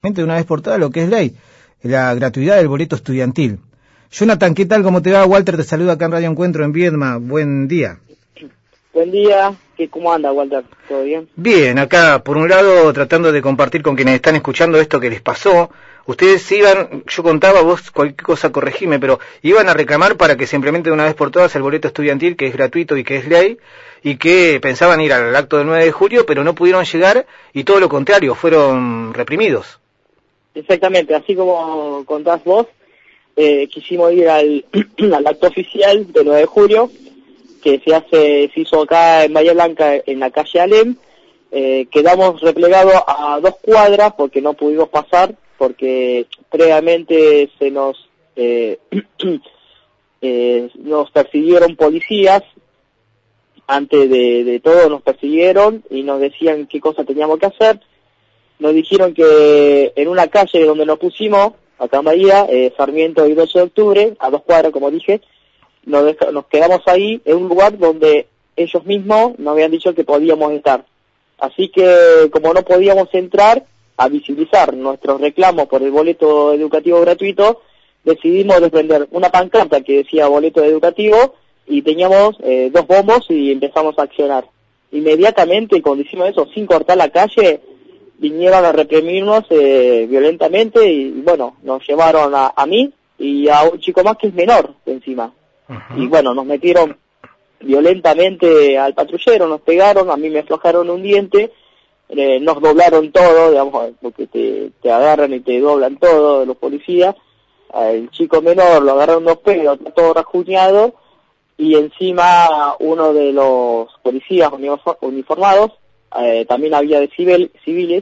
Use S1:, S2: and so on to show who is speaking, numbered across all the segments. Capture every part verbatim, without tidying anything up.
S1: de una vez por todas lo que es ley, la gratuidad del boleto estudiantil. Jonathan, ¿qué tal? ¿Cómo te va? Walter te saluda acá en Radio Encuentro en Viedma. Buen día.
S2: Buen día. ¿Qué, ¿Cómo anda, Walter? ¿Todo bien?
S1: Bien, acá por un lado tratando de compartir con quienes están escuchando esto que les pasó. Ustedes iban, yo contaba, vos cualquier cosa corregime, pero iban a reclamar para que se implemente de una vez por todas el boleto estudiantil, que es gratuito y que es ley, y que pensaban ir al acto del nueve de julio, pero no pudieron llegar, y todo lo contrario, fueron reprimidos.
S2: Exactamente, así como contás vos, eh, quisimos ir al, al acto oficial del nueve de julio, que se hace se hizo acá en Bahía Blanca, en la calle Alem. Eh, quedamos replegados a dos cuadras porque no pudimos pasar, porque previamente se nos eh, eh, nos persiguieron policías. Antes de, de todo nos persiguieron y nos decían qué cosa teníamos que hacer. Nos dijeron que en una calle donde nos pusimos, acá en Bahía, eh, Sarmiento y doce de octubre, a dos cuadras como dije, nos, deja, nos quedamos ahí en un lugar donde ellos mismos nos habían dicho que podíamos estar. Así que como no podíamos entrar a visibilizar nuestros reclamos por el boleto educativo gratuito, decidimos desprender una pancarta que decía boleto educativo y teníamos eh, dos bombos y empezamos a accionar. Inmediatamente, cuando hicimos eso, sin cortar la calle, vinieron a reprimirnos eh, violentamente y, bueno, nos llevaron a, a mí y a un chico más que es menor encima. Uh-huh. Y bueno, nos metieron violentamente al patrullero, nos pegaron, a mí me aflojaron un diente, eh, nos doblaron todo, digamos, porque te, te agarran y te doblan todo los policías. El chico menor lo agarraron dos pelos, todo rajuñado, y encima uno de los policías uniformados, eh, también había de civil, civiles,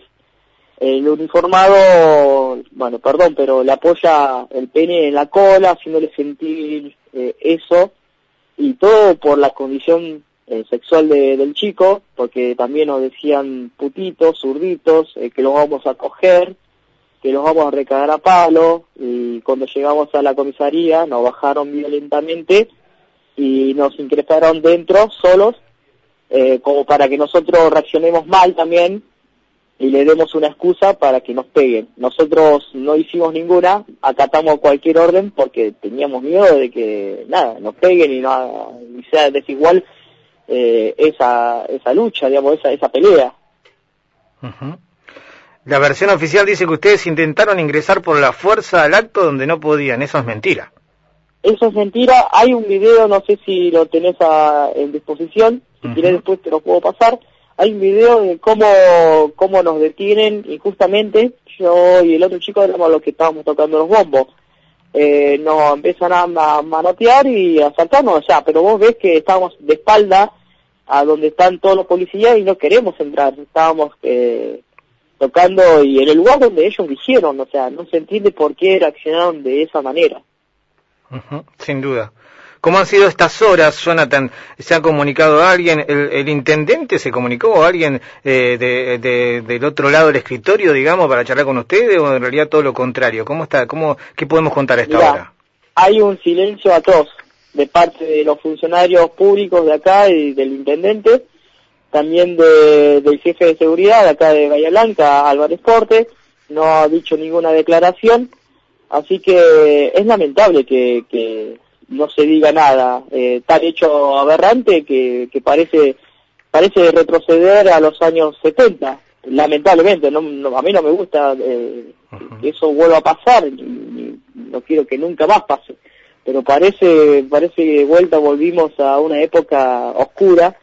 S2: el uniformado, bueno, perdón, pero le apoya el pene en la cola, haciéndole sentir eh, eso, y todo por la condición eh, sexual de, del chico, porque también nos decían putitos, zurditos, eh, que los vamos a coger, que los vamos a recagar a palo, y cuando llegamos a la comisaría nos bajaron violentamente y nos ingresaron dentro solos, eh, como para que nosotros reaccionemos mal también y le demos una excusa para que nos peguen. Nosotros no hicimos ninguna, acatamos cualquier orden porque teníamos miedo de que, nada, nos peguen y, no, y sea desigual eh, esa esa lucha, digamos, esa esa pelea.
S1: Uh-huh. La versión oficial dice que ustedes intentaron ingresar por la fuerza al acto donde no podían. Eso es mentira. Eso
S2: es mentira. Hay un video, no sé si lo tenés a, en disposición, si uh-huh. querés después te lo puedo pasar. Hay un video de cómo cómo nos detienen injustamente. Yo y el otro chico éramos los que estábamos tocando los bombos. Eh, nos empiezan a, a manotear y a saltarnos allá, pero vos ves que estábamos de espalda a donde están todos los policías y no queremos entrar. Estábamos eh, tocando y en el lugar donde ellos dijeron, o sea, no se entiende por qué reaccionaron de esa manera.
S1: Uh-huh, sin duda. ¿Cómo han sido estas horas, Jonathan? ¿Se ha comunicado a alguien? ¿El, el intendente se comunicó a alguien eh, de, de, del otro lado del escritorio, digamos, para charlar con ustedes, o en realidad todo lo contrario? ¿Cómo está? ¿Cómo, qué podemos contar a esta
S2: Mirá,
S1: hora?
S2: Hay un silencio atroz de parte de los funcionarios públicos de acá y del intendente, también de, del jefe de seguridad de acá de Bahía Blanca, Álvarez Porte, no ha dicho ninguna declaración, así que es lamentable que... que no se diga nada, eh, tal hecho aberrante que, que parece parece retroceder a los años setenta, lamentablemente. No, no, a mí no me gusta eh, uh-huh. que eso vuelva a pasar, y, no quiero que nunca más pase, pero parece parece que de vuelta volvimos a una época oscura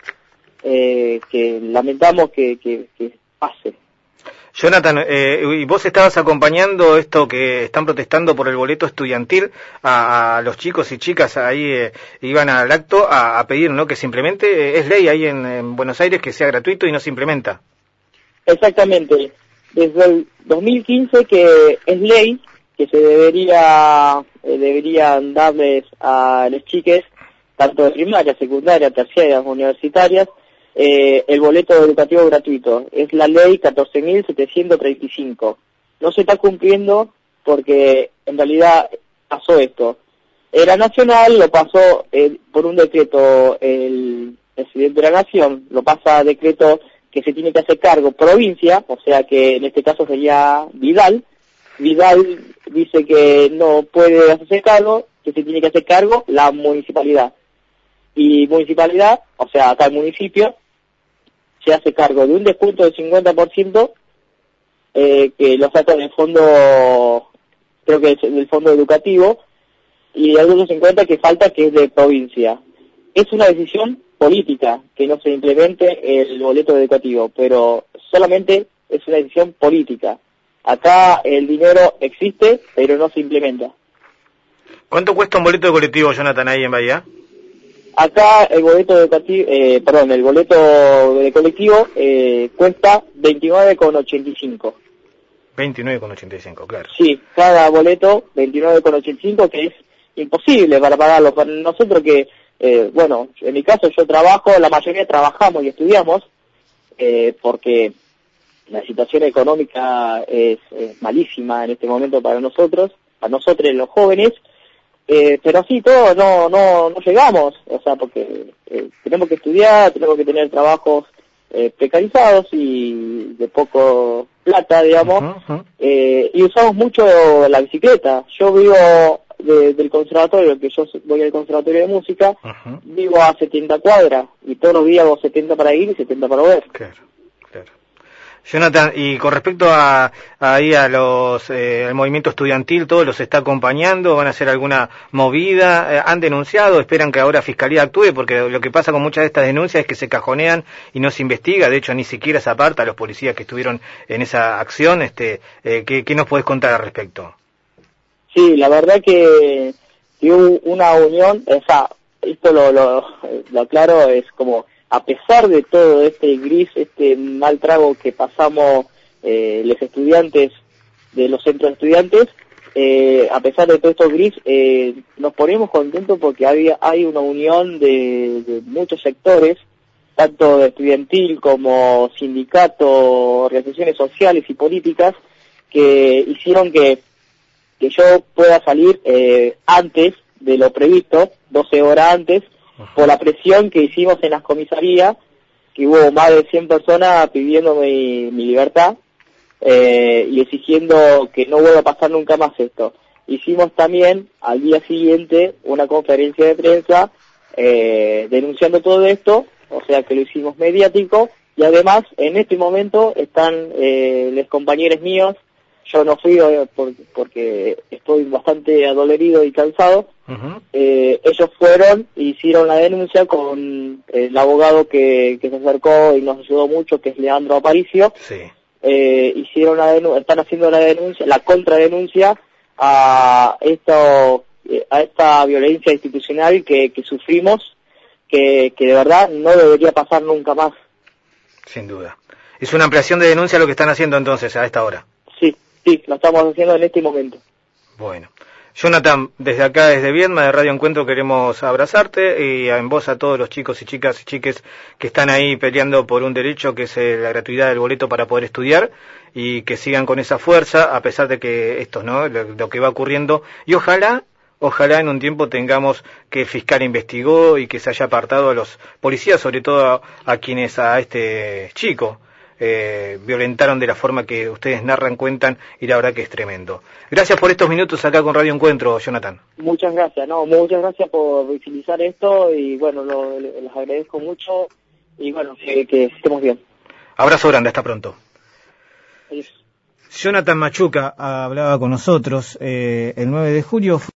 S2: eh, que lamentamos que, que, que pase.
S1: Jonathan, eh, y vos estabas acompañando esto que están protestando por el boleto estudiantil a, a los chicos y chicas ahí eh, iban al acto a, a pedir, ¿no? Que simplemente eh, es ley ahí en, en Buenos Aires que sea gratuito y no se implementa.
S2: Exactamente. Desde el dos mil quince que es ley que se debería eh, deberían darles a los chiques tanto de primaria, secundaria, terciarias, universitarias. Eh, el boleto educativo gratuito, es la ley catorce mil setecientos treinta y cinco. No se está cumpliendo porque en realidad pasó esto. Era nacional, lo pasó eh, por un decreto el presidente de la Nación, lo pasa a decreto que se tiene que hacer cargo provincia, o sea que en este caso sería Vidal, Vidal dice que no puede hacerse cargo, que se tiene que hacer cargo la municipalidad. Y municipalidad, o sea, acá el municipio, se hace cargo de un descuento del cincuenta por ciento eh, que lo saca del fondo, creo que es del fondo educativo, y hay otros cincuenta que falta, que es de provincia. Es una decisión política que no se implemente el boleto educativo, pero solamente es una decisión política. Acá el dinero existe, pero no se implementa.
S1: ¿Cuánto cuesta un boleto de colectivo, Jonathan, ahí en Bahía?
S2: Acá el boleto educativo, eh, perdón, el boleto de colectivo eh, cuesta veintinueve con ochenta y cinco.
S1: veintinueve con ochenta y cinco, claro.
S2: Sí, cada boleto veintinueve con ochenta y cinco, que es imposible para pagarlo. Para nosotros que, eh, bueno, en mi caso yo trabajo, la mayoría trabajamos y estudiamos, eh, porque la situación económica es, es malísima en este momento para nosotros, para nosotros los jóvenes, eh, pero así todo no no no llegamos, o sea, porque eh, tenemos que estudiar, tenemos que tener trabajos eh, precarizados y de poco plata, digamos, uh-huh, uh-huh. Eh, y usamos mucho la bicicleta. Yo vivo de, del conservatorio, que yo voy al conservatorio de música, uh-huh. Vivo a setenta cuadras y todos los días hago setenta para ir y setenta para volver.
S1: Claro, claro. Jonathan, y con respecto a ahí a los eh, al movimiento estudiantil, ¿todo los está acompañando? ¿Van a hacer alguna movida? Eh, ¿Han denunciado? ¿Esperan que ahora Fiscalía actúe? Porque lo que pasa con muchas de estas denuncias es que se cajonean y no se investiga. De hecho, ni siquiera se aparta a los policías que estuvieron en esa acción. Este, eh, ¿qué, ¿Qué nos podés contar al respecto?
S2: Sí, la verdad que, que hubo una unión, o sea, esto lo, lo, lo aclaro, es como, a pesar de todo este gris, este mal trago que pasamos eh, los estudiantes de los centros de estudiantes, eh, a pesar de todo esto gris, eh, nos ponemos contentos porque había, hay una unión de, de muchos sectores, tanto de estudiantil como sindicatos, organizaciones sociales y políticas, que hicieron que, que yo pueda salir eh, antes de lo previsto, doce horas antes, por la presión que hicimos en las comisarías, que hubo más de cien personas pidiendo mi, mi libertad eh, y exigiendo que no vuelva a pasar nunca más esto. Hicimos también al día siguiente una conferencia de prensa eh, denunciando todo esto, o sea que lo hicimos mediático, y además en este momento están eh, los compañeros míos. Yo no fui eh, por, porque estoy bastante adolorido y cansado. Uh-huh. Eh, ellos fueron e hicieron la denuncia con el abogado que, que se acercó y nos ayudó mucho, que es Leandro Aparicio.
S1: Sí.
S2: Eh, hicieron la denu- están haciendo la denuncia, la contradenuncia a esto, a esta violencia institucional que, que sufrimos, que, que de verdad no debería pasar nunca más.
S1: Sin duda. Es una ampliación de denuncia lo que están haciendo entonces a esta hora.
S2: Sí. Sí, lo estamos haciendo en este momento.
S1: Bueno. Jonathan, desde acá, desde Viedma, de Radio Encuentro, queremos abrazarte y en voz a todos los chicos y chicas y chiques que están ahí peleando por un derecho que es la gratuidad del boleto para poder estudiar, y que sigan con esa fuerza a pesar de que esto, ¿no?, lo, lo que va ocurriendo, y ojalá, ojalá en un tiempo tengamos que el fiscal investigó y que se haya apartado a los policías, sobre todo a, a quienes a este chico Eh, violentaron de la forma que ustedes narran, cuentan, y la verdad que es tremendo. Gracias por estos minutos acá con Radio Encuentro, Jonathan.
S2: Muchas gracias, no, muchas gracias por visibilizar esto, y bueno, lo, les agradezco mucho, y bueno, que, que estemos bien.
S1: Abrazo grande, hasta pronto.
S2: Adiós.
S1: Jonathan Machuca hablaba con nosotros eh, el nueve de julio.